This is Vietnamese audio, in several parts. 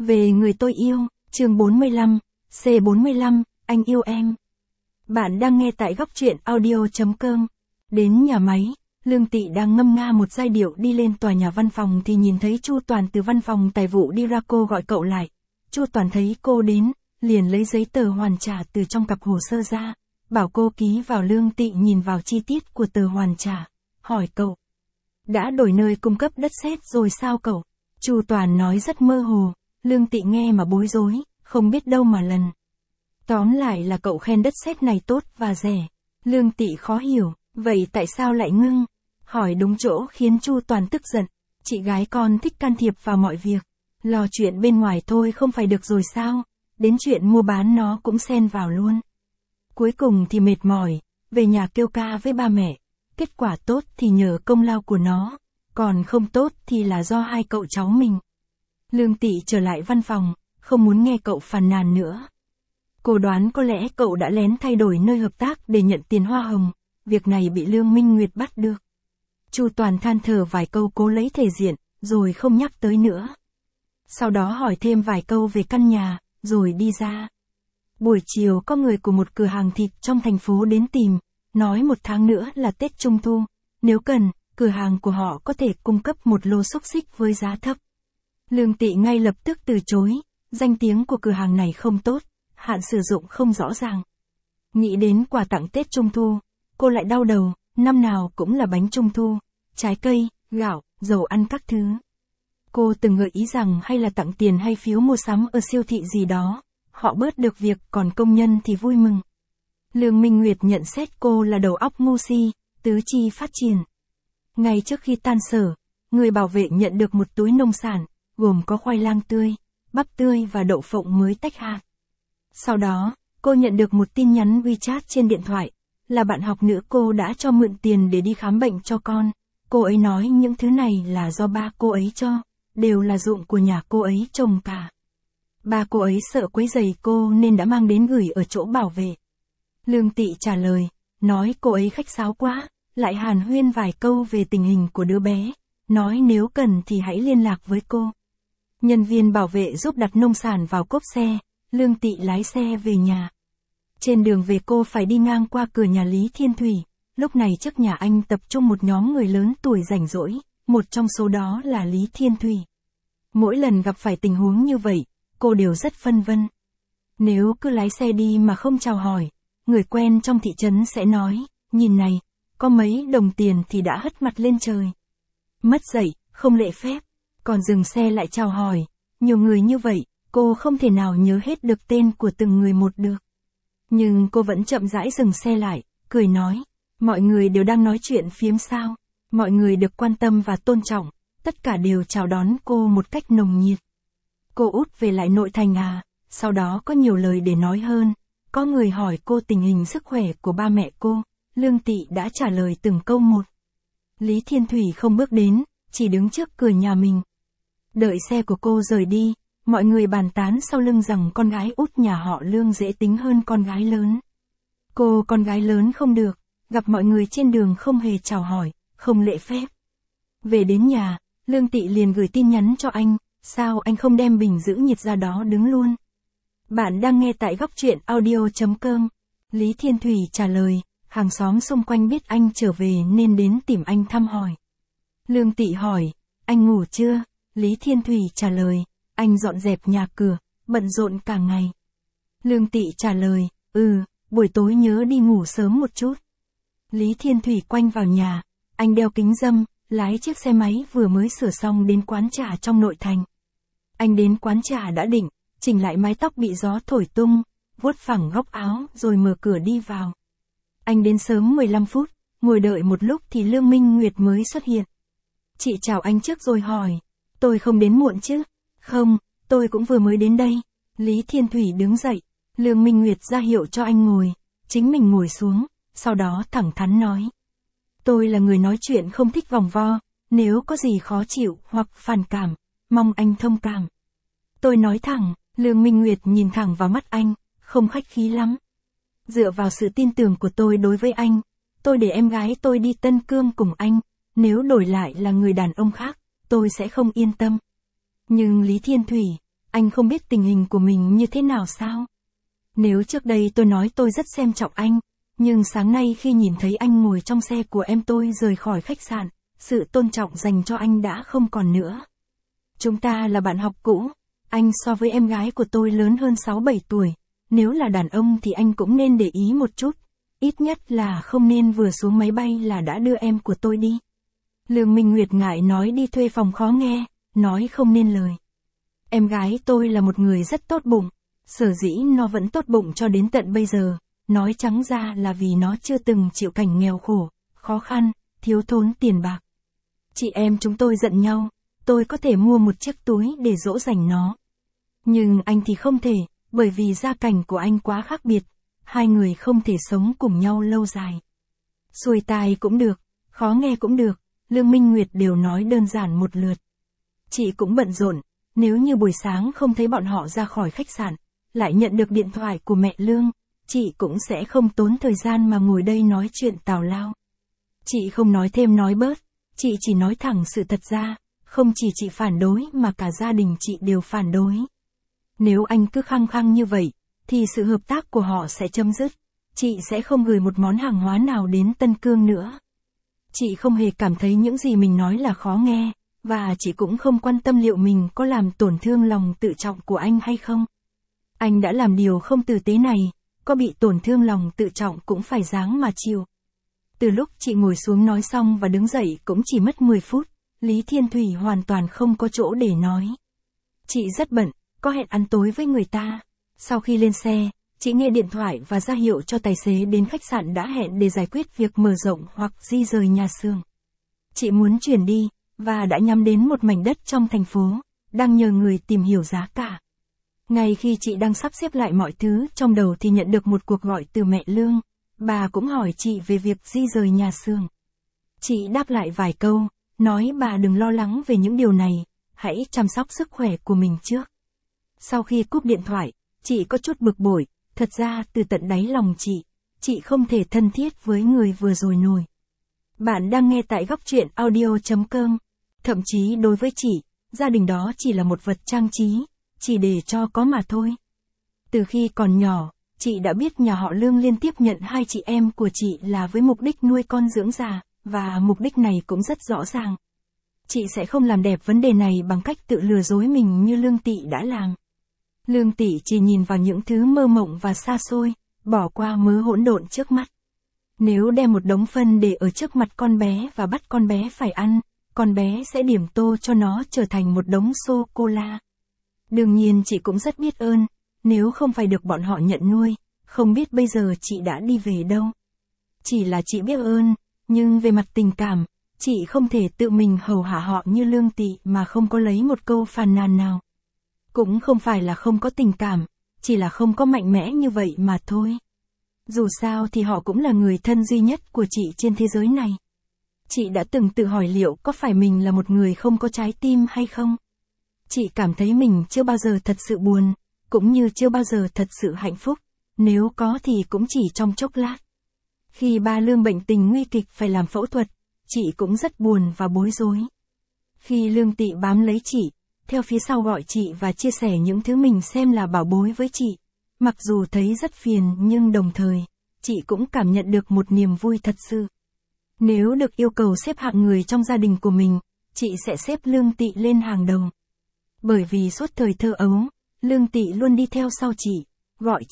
Về người tôi yêu, chương 45, C45, anh yêu em. Bạn đang nghe tại góc truyện audio.com. Đến nhà máy, Lương Tị đang ngâm nga một giai điệu đi lên tòa nhà văn phòng thì nhìn thấy Chu Toàn từ văn phòng tài vụ đi ra. Cô gọi cậu lại. Chu Toàn thấy cô đến, liền lấy giấy tờ hoàn trả từ trong cặp hồ sơ ra, bảo cô ký vào. Lương Tị nhìn vào chi tiết của tờ hoàn trả, hỏi cậu. Đã đổi nơi cung cấp đất sét rồi sao cậu? Chu Toàn nói rất mơ hồ. Lương Tị nghe mà bối rối, không biết đâu mà lần. Tóm lại là cậu khen đất sét này tốt và rẻ. Lương Tị khó hiểu, vậy tại sao lại ngưng? Hỏi đúng chỗ khiến Chu Toàn tức giận. Chị gái con thích can thiệp vào mọi việc. Lo chuyện bên ngoài thôi không phải được rồi sao? Đến chuyện mua bán nó cũng xen vào luôn. Cuối cùng thì mệt mỏi, về nhà kêu ca với ba mẹ. Kết quả tốt thì nhờ công lao của nó, còn không tốt thì là do hai cậu cháu mình. Lương Tị trở lại văn phòng, không muốn nghe cậu phàn nàn nữa. Cô đoán có lẽ cậu đã lén thay đổi nơi hợp tác để nhận tiền hoa hồng, việc này bị Lương Minh Nguyệt bắt được. Chu Toàn than thở vài câu cố lấy thể diện, rồi không nhắc tới nữa. Sau đó hỏi thêm vài câu về căn nhà, rồi đi ra. Buổi chiều có người của một cửa hàng thịt trong thành phố đến tìm, nói 1 tháng nữa là Tết Trung Thu, nếu cần, cửa hàng của họ có thể cung cấp một lô xúc xích với giá thấp. Lương Tị ngay lập tức từ chối, danh tiếng của cửa hàng này không tốt, hạn sử dụng không rõ ràng. Nghĩ đến quà tặng Tết Trung Thu, cô lại đau đầu, năm nào cũng là bánh Trung Thu, trái cây, gạo, dầu ăn các thứ. Cô từng gợi ý rằng hay là tặng tiền hay phiếu mua sắm ở siêu thị gì đó, họ bớt được việc còn công nhân thì vui mừng. Lương Minh Nguyệt nhận xét cô là đầu óc ngu si, tứ chi phát triển. Ngay trước khi tan sở, người bảo vệ nhận được một túi nông sản, gồm có khoai lang tươi, bắp tươi và đậu phộng mới tách hạt. Sau đó, cô nhận được một tin nhắn WeChat trên điện thoại, là bạn học nữ cô đã cho mượn tiền để đi khám bệnh cho con. Cô ấy nói những thứ này là do ba cô ấy cho, đều là dụng của nhà cô ấy trồng cả. Ba cô ấy sợ quấy rầy cô nên đã mang đến gửi ở chỗ bảo vệ. Lương Tị trả lời, nói cô ấy khách sáo quá, lại hàn huyên vài câu về tình hình của đứa bé, nói nếu cần thì hãy liên lạc với cô. Nhân viên bảo vệ giúp đặt nông sản vào cốp xe, Lương Tị lái xe về nhà. Trên đường về cô phải đi ngang qua cửa nhà Lý Thiên Thủy, lúc này trước nhà anh tập trung một nhóm người lớn tuổi rảnh rỗi, một trong số đó là Lý Thiên Thủy. Mỗi lần gặp phải tình huống như vậy, cô đều rất phân vân. Nếu cứ lái xe đi mà không chào hỏi, người quen trong thị trấn sẽ nói, nhìn này, có mấy đồng tiền thì đã hất mặt lên trời. Mất dạy, không lễ phép, còn dừng xe lại chào hỏi, nhiều người như vậy, cô không thể nào nhớ hết được tên của từng người một được. Nhưng cô vẫn chậm rãi dừng xe lại, cười nói, mọi người đều đang nói chuyện phiếm sao, mọi người được quan tâm và tôn trọng, tất cả đều chào đón cô một cách nồng nhiệt. Cô út về lại nội thành à, sau đó có nhiều lời để nói hơn, có người hỏi cô tình hình sức khỏe của ba mẹ cô, Lương Tị đã trả lời từng câu một. Lý Thiên Thủy không bước đến, chỉ đứng trước cửa nhà mình. Đợi xe của cô rời đi, mọi người bàn tán sau lưng rằng con gái út nhà họ Lương dễ tính hơn con gái lớn. Cô con gái lớn không được, gặp mọi người trên đường không hề chào hỏi, không lễ phép. Về đến nhà, Lương Tị liền gửi tin nhắn cho anh, sao anh không đem bình giữ nhiệt ra đó đứng luôn. Bạn đang nghe tại góc truyện audio.com. Lý Thiên Thủy trả lời, hàng xóm xung quanh biết anh trở về nên đến tìm anh thăm hỏi. Lương Tị hỏi, anh ngủ chưa? Lý Thiên Thủy trả lời, anh dọn dẹp nhà cửa, bận rộn cả ngày. Lương Tị trả lời, buổi tối nhớ đi ngủ sớm một chút. Lý Thiên Thủy quanh vào nhà, anh đeo kính râm, lái chiếc xe máy vừa mới sửa xong đến quán trà trong nội thành. Anh đến quán trà đã định, chỉnh lại mái tóc bị gió thổi tung, vuốt phẳng góc áo rồi mở cửa đi vào. Anh đến sớm 15 phút, ngồi đợi một lúc thì Lương Minh Nguyệt mới xuất hiện. Chị chào anh trước rồi hỏi, tôi không đến muộn chứ? Không, tôi cũng vừa mới đến đây. Lý Thiên Thủy đứng dậy, Lương Minh Nguyệt ra hiệu cho anh ngồi, chính mình ngồi xuống, sau đó thẳng thắn nói. Tôi là người nói chuyện không thích vòng vo, nếu có gì khó chịu hoặc phản cảm, mong anh thông cảm. Tôi nói thẳng, Lương Minh Nguyệt nhìn thẳng vào mắt anh, không khách khí lắm. Dựa vào sự tin tưởng của tôi đối với anh, tôi để em gái tôi đi Tân Cương cùng anh, nếu đổi lại là người đàn ông khác, tôi sẽ không yên tâm. Nhưng Lý Thiên Thủy, anh không biết tình hình của mình như thế nào sao? Nếu trước đây tôi nói tôi rất xem trọng anh, nhưng sáng nay khi nhìn thấy anh ngồi trong xe của em tôi rời khỏi khách sạn, sự tôn trọng dành cho anh đã không còn nữa. Chúng ta là bạn học cũ, anh so với em gái của tôi lớn hơn 6-7 tuổi, nếu là đàn ông thì anh cũng nên để ý một chút, ít nhất là không nên vừa xuống máy bay là đã đưa em của tôi đi. Lương Minh Nguyệt ngại nói đi thuê phòng khó nghe, nói không nên lời. Em gái tôi là một người rất tốt bụng, sở dĩ nó vẫn tốt bụng cho đến tận bây giờ, nói trắng ra là vì nó chưa từng chịu cảnh nghèo khổ, khó khăn, thiếu thốn tiền bạc. Chị em chúng tôi giận nhau, tôi có thể mua một chiếc túi để dỗ dành nó. Nhưng anh thì không thể, bởi vì gia cảnh của anh quá khác biệt, hai người không thể sống cùng nhau lâu dài. Xuôi tai cũng được, khó nghe cũng được, Lương Minh Nguyệt đều nói đơn giản một lượt. Chị cũng bận rộn, nếu như buổi sáng không thấy bọn họ ra khỏi khách sạn, lại nhận được điện thoại của mẹ Lương, chị cũng sẽ không tốn thời gian mà ngồi đây nói chuyện tào lao. Chị không nói thêm nói bớt, chị chỉ nói thẳng sự thật ra, không chỉ chị phản đối mà cả gia đình chị đều phản đối. Nếu anh cứ khăng khăng như vậy, thì sự hợp tác của họ sẽ chấm dứt, chị sẽ không gửi một món hàng hóa nào đến Tân Cương nữa. Chị không hề cảm thấy những gì mình nói là khó nghe, và chị cũng không quan tâm liệu mình có làm tổn thương lòng tự trọng của anh hay không. Anh đã làm điều không tử tế này, có bị tổn thương lòng tự trọng cũng phải ráng mà chịu. Từ lúc chị ngồi xuống nói xong và đứng dậy cũng chỉ mất 10 phút, Lý Thiên Thủy hoàn toàn không có chỗ để nói. Chị rất bận, có hẹn ăn tối với người ta. Sau khi lên xe, chị nghe điện thoại và ra hiệu cho tài xế đến khách sạn đã hẹn để giải quyết việc mở rộng hoặc di rời nhà xưởng. Chị muốn chuyển đi, và đã nhắm đến một mảnh đất trong thành phố, đang nhờ người tìm hiểu giá cả. Ngay khi chị đang sắp xếp lại mọi thứ trong đầu thì nhận được một cuộc gọi từ mẹ Lương, bà cũng hỏi chị về việc di rời nhà xưởng. Chị đáp lại vài câu, nói bà đừng lo lắng về những điều này, hãy chăm sóc sức khỏe của mình trước. Sau khi cúp điện thoại, chị có chút bực bội, thật ra từ tận đáy lòng chị không thể thân thiết với người vừa rồi nổi. Bạn đang nghe tại góc truyện audio.com. Thậm chí đối với chị, gia đình đó chỉ là một vật trang trí, chỉ để cho có mà thôi. Từ khi còn nhỏ, chị đã biết nhà họ Lương liên tiếp nhận hai chị em của chị là với mục đích nuôi con dưỡng già, và mục đích này cũng rất rõ ràng. Chị sẽ không làm đẹp vấn đề này bằng cách tự lừa dối mình như Lương Tị đã làm. Lương Tị chỉ nhìn vào những thứ mơ mộng và xa xôi, bỏ qua mớ hỗn độn trước mắt. Nếu đem một đống phân để ở trước mặt con bé và bắt con bé phải ăn, con bé sẽ điểm tô cho nó trở thành một đống sô-cô-la. Đương nhiên chị cũng rất biết ơn, nếu không phải được bọn họ nhận nuôi, không biết bây giờ chị đã đi về đâu. Chỉ là chị biết ơn, nhưng về mặt tình cảm, chị không thể tự mình hầu hạ họ như Lương Tị mà không có lấy một câu phàn nàn nào. Cũng không phải là không có tình cảm, chỉ là không có mạnh mẽ như vậy mà thôi. Dù sao thì họ cũng là người thân duy nhất của chị trên thế giới này. Chị đã từng tự hỏi liệu có phải mình là một người không có trái tim hay không? Chị cảm thấy mình chưa bao giờ thật sự buồn, cũng như chưa bao giờ thật sự hạnh phúc, nếu có thì cũng chỉ trong chốc lát. Khi ba Lương bệnh tình nguy kịch phải làm phẫu thuật, chị cũng rất buồn và bối rối. Khi Lương Tị bám lấy chị, theo phía sau gọi chị và chia sẻ những thứ mình xem là bảo bối với chị, mặc dù thấy rất phiền nhưng đồng thời, chị cũng cảm nhận được một niềm vui thật sự. Nếu được yêu cầu xếp hạng người trong gia đình của mình, chị sẽ xếp Lương Tị lên hàng đầu. Bởi vì suốt thời thơ ấu, Lương Tị luôn đi theo sau chị, gọi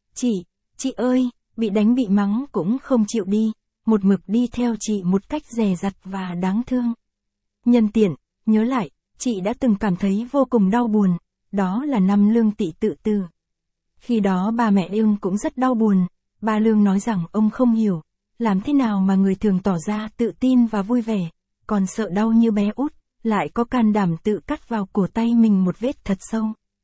chị ơi, bị đánh bị mắng cũng không chịu đi, một mực đi theo chị một cách dè dặt và đáng thương. Nhân tiện, nhớ lại, chị đã từng cảm thấy vô cùng đau buồn, đó là năm Lương Tị tự tử. Khi đó ba mẹ Lương cũng rất đau buồn, ba Lương nói rằng ông không hiểu, làm thế nào mà người thường tỏ ra tự tin và vui vẻ, còn sợ đau như bé út, lại có can đảm tự cắt vào cổ tay mình một vết thật sâu.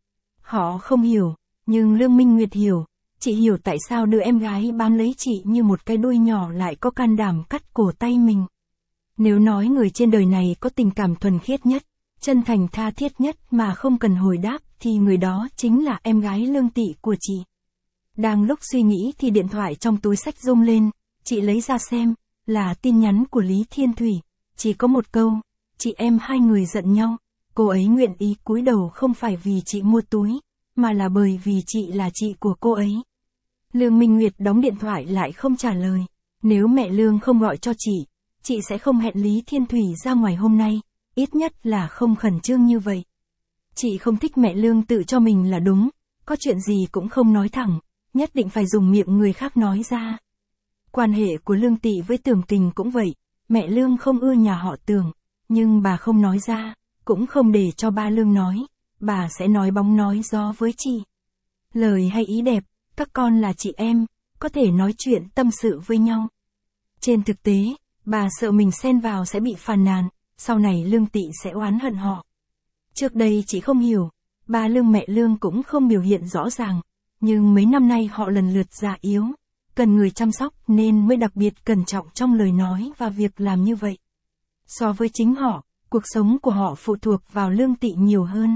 Họ không hiểu, nhưng Lương Minh Nguyệt hiểu, chị hiểu tại sao đứa em gái bám lấy chị như một cái đuôi nhỏ lại có can đảm cắt cổ tay mình. Nếu nói người trên đời này có tình cảm thuần khiết nhất, chân thành tha thiết nhất mà không cần hồi đáp thì người đó chính là em gái Lương Tị của chị. Đang lúc suy nghĩ thì điện thoại trong túi xách rung lên, chị lấy ra xem, là tin nhắn của Lý Thiên Thủy, chỉ có một câu, chị em hai người giận nhau, cô ấy nguyện ý cúi đầu không phải vì chị mua túi, mà là bởi vì chị là chị của cô ấy. Lương Minh Nguyệt đóng điện thoại lại không trả lời. Nếu mẹ Lương không gọi cho chị sẽ không hẹn Lý Thiên Thủy ra ngoài hôm nay, ít nhất là không khẩn trương như vậy. Chị không thích mẹ Lương tự cho mình là đúng, có chuyện gì cũng không nói thẳng, nhất định phải dùng miệng người khác nói ra. Quan hệ của Lương Tị với Tưởng Tình cũng vậy, mẹ Lương không ưa nhà họ Tưởng, nhưng bà không nói ra, cũng không để cho ba Lương nói, bà sẽ nói bóng nói gió với chị. Lời hay ý đẹp, các con là chị em, có thể nói chuyện tâm sự với nhau. Trên thực tế, bà sợ mình xen vào sẽ bị phàn nàn, sau này Lương Tị sẽ oán hận họ. Trước đây chị không hiểu, ba Lương mẹ Lương cũng không biểu hiện rõ ràng, nhưng mấy năm nay họ lần lượt già yếu, cần người chăm sóc nên mới đặc biệt cẩn trọng trong lời nói và việc làm như vậy. So với chính họ, cuộc sống của họ phụ thuộc vào Lương Tị nhiều hơn.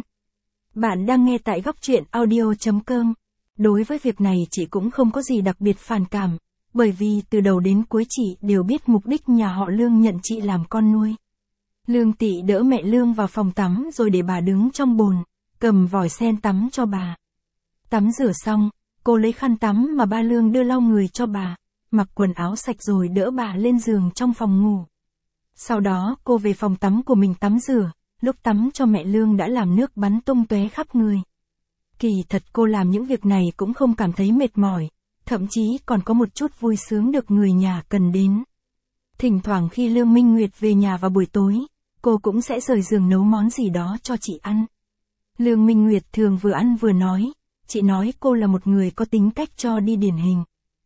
Bạn đang nghe tại góc truyện audio.com. Đối với việc này chị cũng không có gì đặc biệt phản cảm, bởi vì từ đầu đến cuối chị đều biết mục đích nhà họ Lương nhận chị làm con nuôi. Lương Tị đỡ mẹ Lương vào phòng tắm rồi để bà đứng trong bồn, cầm vòi sen tắm cho bà. Tắm rửa xong, cô lấy khăn tắm mà ba Lương đưa lau người cho bà, mặc quần áo sạch rồi đỡ bà lên giường trong phòng ngủ. Sau đó cô về phòng tắm của mình tắm rửa, lúc tắm cho mẹ Lương đã làm nước bắn tung tóe khắp người. Kỳ thật cô làm những việc này cũng không cảm thấy mệt mỏi, thậm chí còn có một chút vui sướng được người nhà cần đến. Thỉnh thoảng khi Lương Minh Nguyệt về nhà vào buổi tối, cô cũng sẽ rời giường nấu món gì đó cho chị ăn. Lương Minh Nguyệt thường vừa ăn vừa nói, chị nói cô là một người có tính cách cho đi điển hình.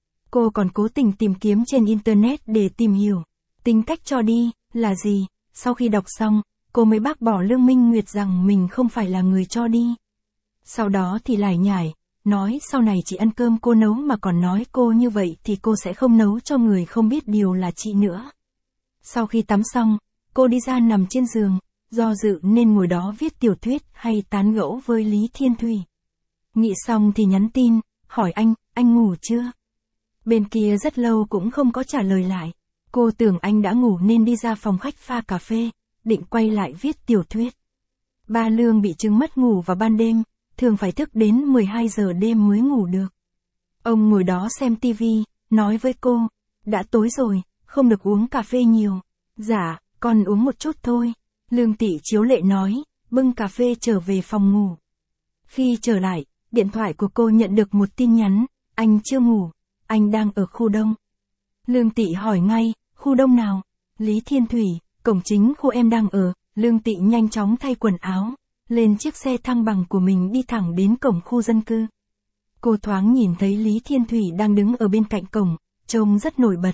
Cô còn cố tình tìm kiếm trên internet để tìm hiểu, tính cách cho đi là gì, sau khi đọc xong, cô mới bác bỏ Lương Minh Nguyệt rằng mình không phải là người cho đi. Sau đó thì lải nhải, nói sau này chị ăn cơm cô nấu mà còn nói cô như vậy thì cô sẽ không nấu cho người không biết điều là chị nữa. Sau khi tắm xong, cô đi ra nằm trên giường, do dự nên ngồi đó viết tiểu thuyết hay tán gẫu với Lý Thiên Thủy. Nghĩ xong thì nhắn tin, hỏi anh ngủ chưa? Bên kia rất lâu cũng không có trả lời lại. Cô tưởng anh đã ngủ nên đi ra phòng khách pha cà phê, định quay lại viết tiểu thuyết. Ba Lương bị chứng mất ngủ vào ban đêm, thường phải thức đến 12 giờ đêm mới ngủ được. Ông ngồi đó xem tivi, nói với cô, đã tối rồi, không được uống cà phê nhiều. Dạ, con uống một chút thôi. Lương Tị chiếu lệ nói, bưng cà phê trở về phòng ngủ. Khi trở lại, điện thoại của cô nhận được một tin nhắn, anh chưa ngủ, anh đang ở khu đông. Lương Tị hỏi ngay, khu đông nào? Lý Thiên Thủy, cổng chính khu em đang ở. Lương Tị nhanh chóng thay quần áo, lên chiếc xe thăng bằng của mình đi thẳng đến cổng khu dân cư. Cô thoáng nhìn thấy Lý Thiên Thủy đang đứng ở bên cạnh cổng, trông rất nổi bật.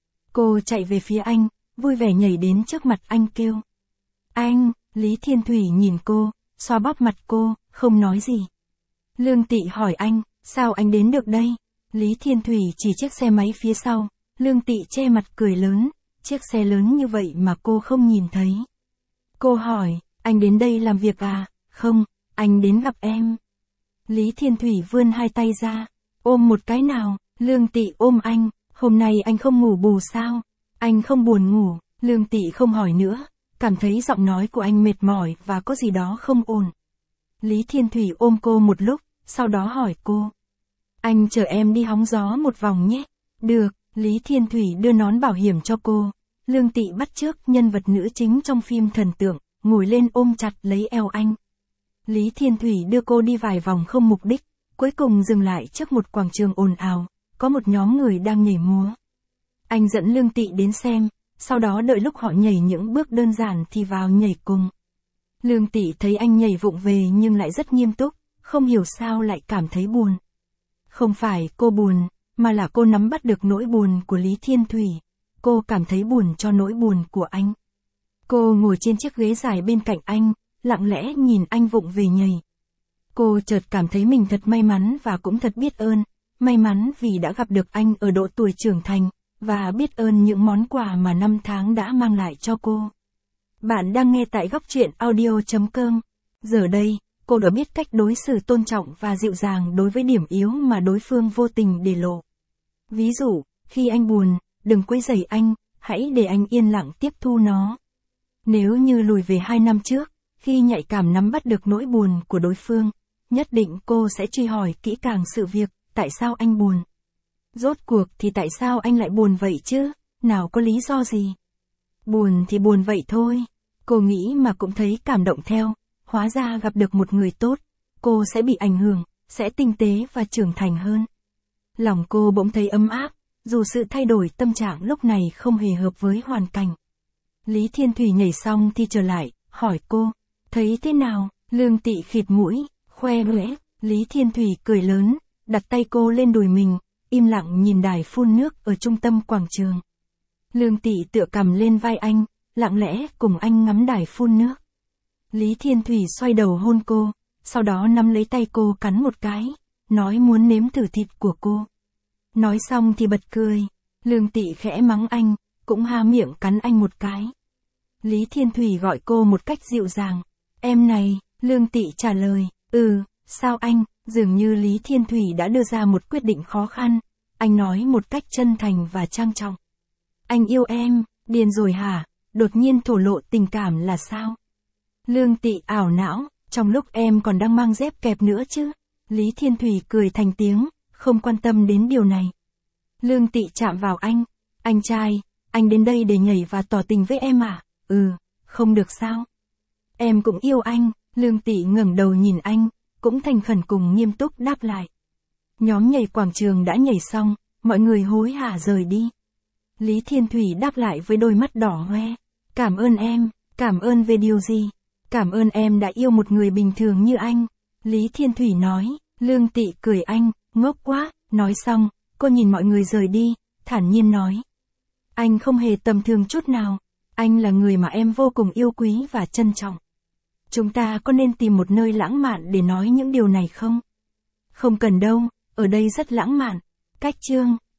Cô chạy về phía anh, vui vẻ nhảy đến trước mặt anh kêu. Anh, Lý Thiên Thủy nhìn cô, xoa bóp mặt cô, không nói gì. Lương Tị hỏi anh, sao anh đến được đây? Lý Thiên Thủy chỉ chiếc xe máy phía sau, Lương Tị che mặt cười lớn, chiếc xe lớn như vậy mà cô không nhìn thấy. Cô hỏi, anh đến đây làm việc à? Không, anh đến gặp em. Lý Thiên Thủy vươn hai tay ra, ôm một cái nào, Lương Tị ôm anh, hôm nay anh không ngủ bù sao? Anh không buồn ngủ, Lương Tị không hỏi nữa, cảm thấy giọng nói của anh mệt mỏi và có gì đó không ổn. Lý Thiên Thủy ôm cô một lúc, sau đó hỏi cô. Anh chở em đi hóng gió một vòng nhé. Được, Lý Thiên Thủy đưa nón bảo hiểm cho cô. Lương Tị bắt chước nhân vật nữ chính trong phim thần tượng, ngồi lên ôm chặt lấy eo anh. Lý Thiên Thủy đưa cô đi vài vòng không mục đích, cuối cùng dừng lại trước một quảng trường ồn ào, có một nhóm người đang nhảy múa. Anh dẫn Lương Tị đến xem, sau đó đợi lúc họ nhảy những bước đơn giản thì vào nhảy cùng. Lương Tị thấy anh nhảy vụng về nhưng lại rất nghiêm túc, không hiểu sao lại cảm thấy buồn. Không phải cô buồn, mà là cô nắm bắt được nỗi buồn của Lý Thiên Thủy. Cô cảm thấy buồn cho nỗi buồn của anh. Cô ngồi trên chiếc ghế dài bên cạnh anh, lặng lẽ nhìn anh vụng về nhảy. Cô chợt cảm thấy mình thật may mắn và cũng thật biết ơn. May mắn vì đã gặp được anh ở độ tuổi trưởng thành, và biết ơn những món quà mà năm tháng đã mang lại cho cô. Bạn đang nghe tại góc truyện audio.com. Giờ đây, cô đã biết cách đối xử tôn trọng và dịu dàng đối với điểm yếu mà đối phương vô tình để lộ. Ví dụ, khi anh buồn, đừng quấy rầy anh, hãy để anh yên lặng tiếp thu nó. Nếu như lùi về 2 năm trước, Khi nhạy cảm nắm bắt được nỗi buồn của đối phương, nhất định cô sẽ truy hỏi kỹ càng sự việc, tại sao anh buồn? Rốt cuộc thì tại sao anh lại buồn vậy chứ? Nào có lý do gì? Buồn thì buồn vậy thôi. Cô nghĩ mà cũng thấy cảm động theo. Hóa ra gặp được một người tốt, cô sẽ bị ảnh hưởng, sẽ tinh tế và trưởng thành hơn. Lòng cô bỗng thấy ấm áp, dù sự thay đổi tâm trạng lúc này không hề hợp với hoàn cảnh. Lý Thiên Thủy nhảy xong thì trở lại, hỏi cô, thấy thế nào? Lương Tị khịt mũi, khoe lưỡi. Lý Thiên Thủy cười lớn, đặt tay cô lên đùi mình, im lặng nhìn đài phun nước ở trung tâm quảng trường. Lương Tị tựa cằm lên vai anh, lặng lẽ cùng anh ngắm đài phun nước. Lý Thiên Thủy xoay đầu hôn cô, sau đó nắm lấy tay cô cắn một cái, nói muốn nếm thử thịt của cô. Nói xong thì bật cười. Lương Tị khẽ mắng anh, cũng há miệng cắn anh một cái. Lý Thiên Thủy gọi cô một cách dịu dàng. Em này, Lương Tị trả lời, sao anh? Dường như Lý Thiên Thủy đã đưa ra một quyết định khó khăn. Anh nói một cách chân thành và trang trọng. Anh yêu em, điên rồi hả? Đột nhiên thổ lộ tình cảm là sao? Lương Tị ảo não, trong lúc em còn đang mang dép kẹp nữa chứ? Lý Thiên Thủy cười thành tiếng, không quan tâm đến điều này. Lương Tị chạm vào anh trai, anh đến đây để nhảy và tỏ tình với em à? Không được sao? Em cũng yêu anh. Lương Tị ngẩng đầu nhìn anh, cũng thành khẩn cùng nghiêm túc đáp lại. Nhóm nhảy quảng trường đã nhảy xong, mọi người hối hả rời đi. Lý Thiên Thủy đáp lại với đôi mắt đỏ hoe. Cảm ơn em, cảm ơn về điều gì? Cảm ơn em đã yêu một người bình thường như anh. Lý Thiên Thủy nói. Lương Tị cười anh, ngốc quá. Nói xong, cô nhìn mọi người rời đi, thản nhiên nói. Anh không hề tầm thường chút nào. Anh là người mà em vô cùng yêu quý và trân trọng. Chúng ta có nên tìm một nơi lãng mạn để nói những điều này không? Không cần đâu, ở đây rất lãng mạn. Cách chương